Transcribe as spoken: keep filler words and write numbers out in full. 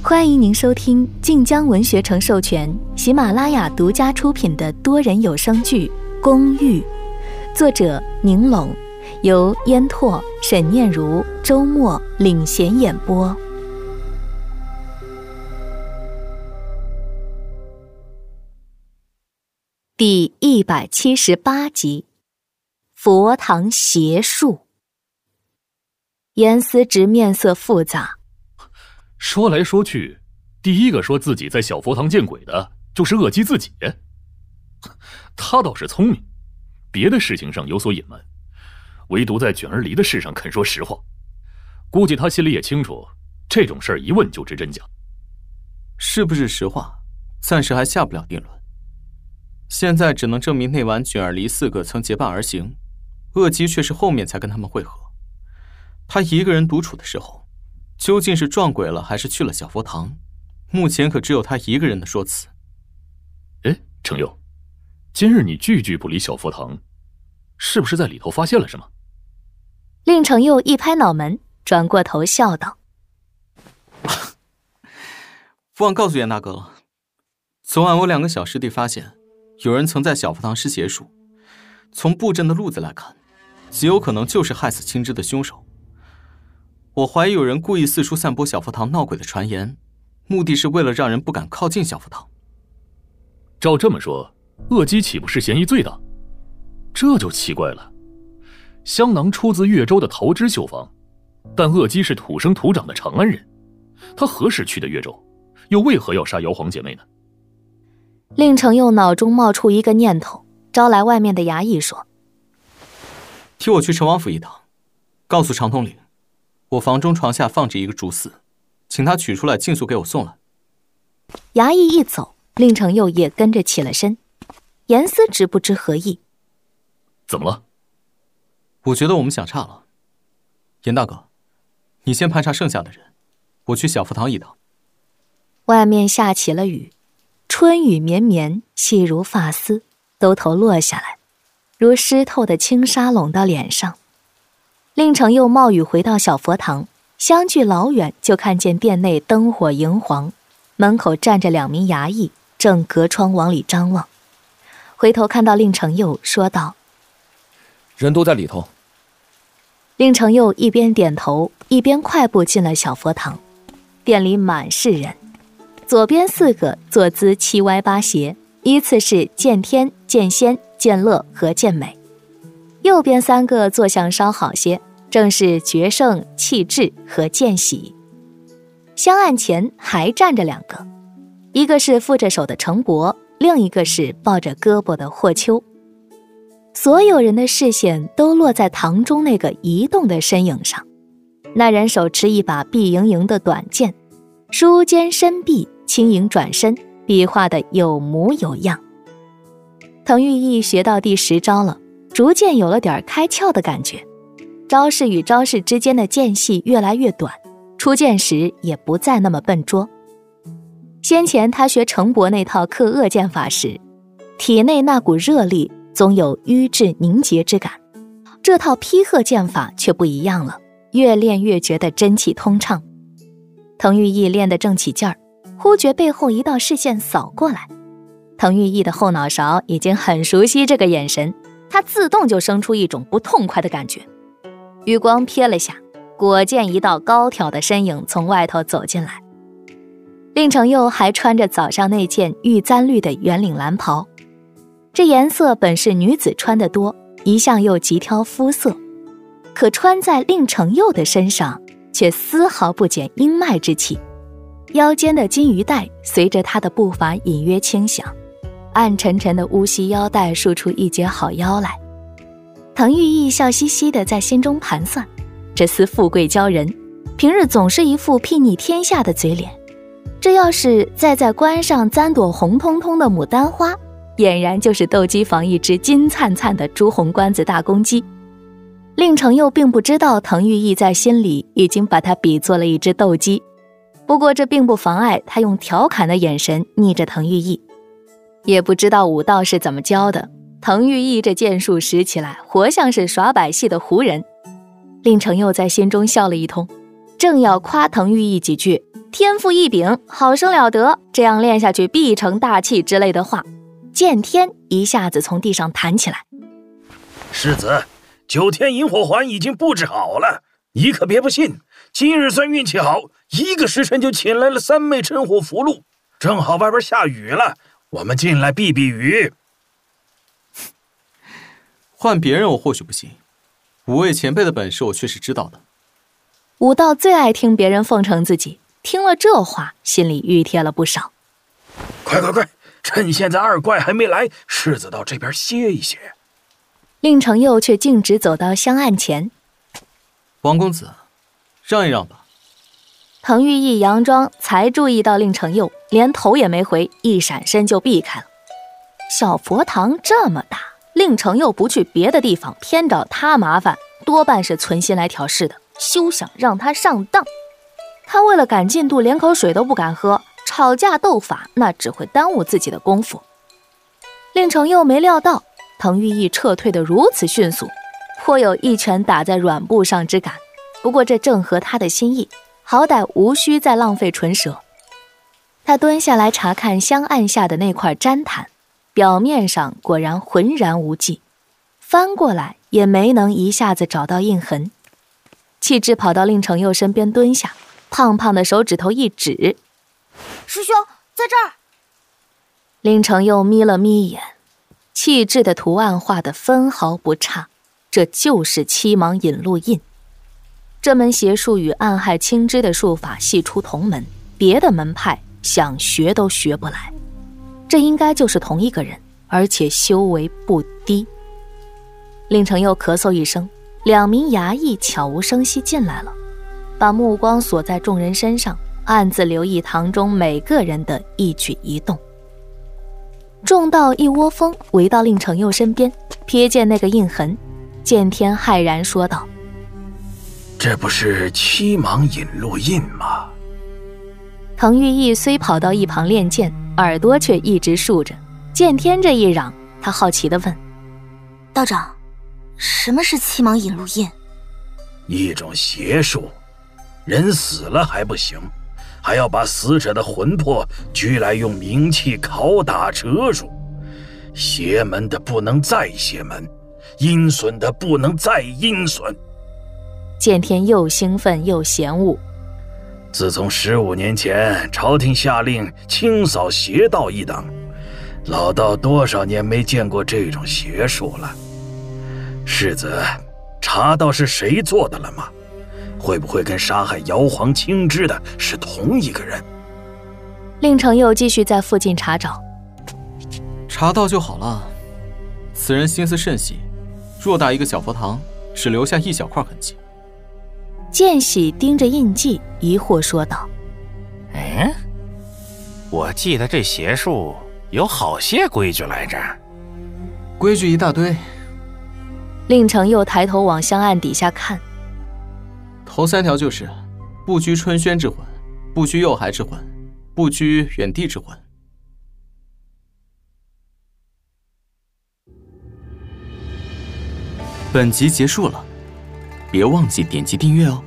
欢迎您收听晋江文学城授权、喜马拉雅独家出品的多人有声剧《公寓》，作者宁龙，由烟拓、沈念如、周末领衔演播。第一百七十八集，佛堂邪术。严思直面色复杂。 说来说去，第一个说自己在小佛堂见鬼的就是恶姬自己。他倒是聪明，别的事情上有所隐瞒，唯独在卷儿离的事上肯说实话。估计他心里也清楚，这种事儿一问就知真假。 是不是实话，暂时还下不了定论。现在只能证明那晚卷儿离四个曾结伴而行，恶姬却是后面才跟他们会合。他一个人独处的时候，究竟是撞鬼了还是去了小佛堂，目前可只有他一个人的说辞。 哎，程佑，今日你句句不离小佛堂，是不是在里头发现了什么？ 令程佑一拍脑门，转过头笑道： 忘告诉严大哥了，昨晚我两个小师弟发现有人曾在小佛堂施邪术，从布阵的路子来看，极有可能就是害死青枝的凶手。我怀疑有人故意四处散播小佛堂闹鬼的传言，目的是为了让人不敢靠近小佛堂。 照这么说，恶姬岂不是嫌疑最大？这就奇怪了。香囊出自越州的桃枝绣坊，但恶姬是土生土长的长安人，她何时去的越州，又为何要杀姚黄姐妹呢？ 令程佑脑中冒出一个念头，招来外面的衙役说： 替我去陈王府一趟，告诉常统领，我房中床下放着一个竹丝，请他取出来尽速给我送来。 衙役一走，令程佑也跟着起了身。严思直不知何意。 怎么了？ 我觉得我们想差了。严大哥，你先盘查剩下的人，我去小佛堂一趟。 外面下起了雨，春雨绵绵，细如发丝，兜头落下来，如湿透的轻纱拢到脸上。令程佑冒雨回到小佛堂，相距老远就看见殿内灯火荧黄，门口站着两名衙役，正隔窗往里张望。回头看到令程佑，说道： 人都在里头。 令程佑一边点头，一边快步进了小佛堂。殿里满是人，左边四个坐姿七歪八斜，依次是剑天、剑仙、剑乐和剑美。右边三个坐相稍好些，正是决胜、气质和剑喜。香案前还站着两个，一个是负着手的程伯，另一个是抱着胳膊的霍秋。所有人的视线都落在堂中那个移动的身影上。那人手持一把碧莹莹的短剑，舒肩伸臂，轻盈转身，比划得有模有样。滕玉义学到第十招了，逐渐有了点开窍的感觉，招式与招式之间的间隙越来越短，出剑时也不再那么笨拙。先前他学程伯那套克恶剑法时，体内那股热力总有瘀滞凝结之感，这套劈鹤剑法却不一样了，越练越觉得真气通畅。滕玉义练得正起劲儿，忽觉背后一道视线扫过来。滕玉义的后脑勺已经很熟悉这个眼神，他自动就生出一种不痛快的感觉。余光瞥了下，果见一道高挑的身影从外头走进来。令程佑还穿着早上那件玉簪绿的圆领蓝袍，这颜色本是女子穿得多，一向又极挑肤色，可穿在令程佑的身上却丝毫不减英迈之气。腰间的金鱼带随着他的步伐隐约轻响，暗沉沉的乌膝腰带束出一截好腰来。滕玉义笑嘻嘻地在心中盘算，这厮富贵骄人，平日总是一副睥睨天下的嘴脸，这要是再在冠上簪朵红彤彤的牡丹花，俨然就是斗鸡坊一只金灿灿的朱红冠子大公鸡。令程佑并不知道滕玉义在心里已经把他比作了一只斗鸡，不过这并不妨碍他用调侃的眼神睨着滕玉义。也不知道武道是怎么教的，滕玉义这剑术使起来活像是耍把戏的胡人。令程佑在心中笑了一通， 正要夸滕玉义几句天赋异禀，好生了得，这样练下去必成大器之类的话，剑天一下子从地上弹起来。 世子，九天引火环已经布置好了，你可别不信，今日算运气好，一个时辰就请来了三昧真火符箓，正好外边下雨了，我们进来避避雨。 换别人我或许不行，五位前辈的本事我却是知道的。 武道最爱听别人奉承自己，听了这话，心里熨帖了不少。 快快快，趁现在二怪还没来，世子到这边歇一歇。 令程佑却径直走到香案前。 王公子，让一让吧。 滕玉义佯装才注意到令程佑，连头也没回，一闪身就避开了。小佛堂这么大，令程佑不去别的地方，偏找他麻烦，多半是存心来挑事的，休想让他上当。他为了赶进度，连口水都不敢喝，吵架斗法那只会耽误自己的功夫。令程佑没料到滕玉义撤退得如此迅速，颇有一拳打在软布上之感。不过这正合他的心意，好歹无需再浪费唇舌。他蹲下来查看香案下的那块毡毯，表面上果然浑然无迹，翻过来也没能一下子找到印痕。气质跑到令程佑身边蹲下，胖胖的手指头一指：“ 师兄，在这儿。” 令程佑眯了眯眼，气质的图案画得分毫不差，这就是七芒引路印。这门邪术与暗害青枝的术法系出同门，别的门派想学都学不来。这应该就是同一个人，而且修为不低。令程佑咳嗽一声，两名衙役悄无声息进来了，把目光锁在众人身上，暗自留意堂中每个人的一举一动。众道一窝蜂围到令程佑身边，瞥见那个印痕，剑天骇然说道：“ 这不是七芒引路印吗？” 滕玉义虽跑到一旁练剑，耳朵却一直竖着。剑天这一嚷，他好奇地问：“ 道长，什么是七芒引路印？” 一种邪术，人死了还不行，还要把死者的魂魄拘来用冥器拷打折入，邪门的不能再邪门，阴损的不能再阴损。 剑天又兴奋又嫌恶。 自从十五年前朝廷下令清扫邪道一等，老道多少年没见过这种邪术了。世子，查到是谁做的了吗？会不会跟杀害姚皇青枝的是同一个人？ 令程佑继续在附近查找。 查到就好了。此人心思甚细，偌大一个小佛堂，只留下一小块痕迹。 见喜盯着印记，疑惑说道：“ 嗯，我记得这邪术有好些规矩来着。” 规矩一大堆。 令程佑抬头往香案底下看， 头三条就是：不拘春轩之魂，不拘幼孩之魂，不拘远地之魂。本集结束了，别忘记点击订阅哦。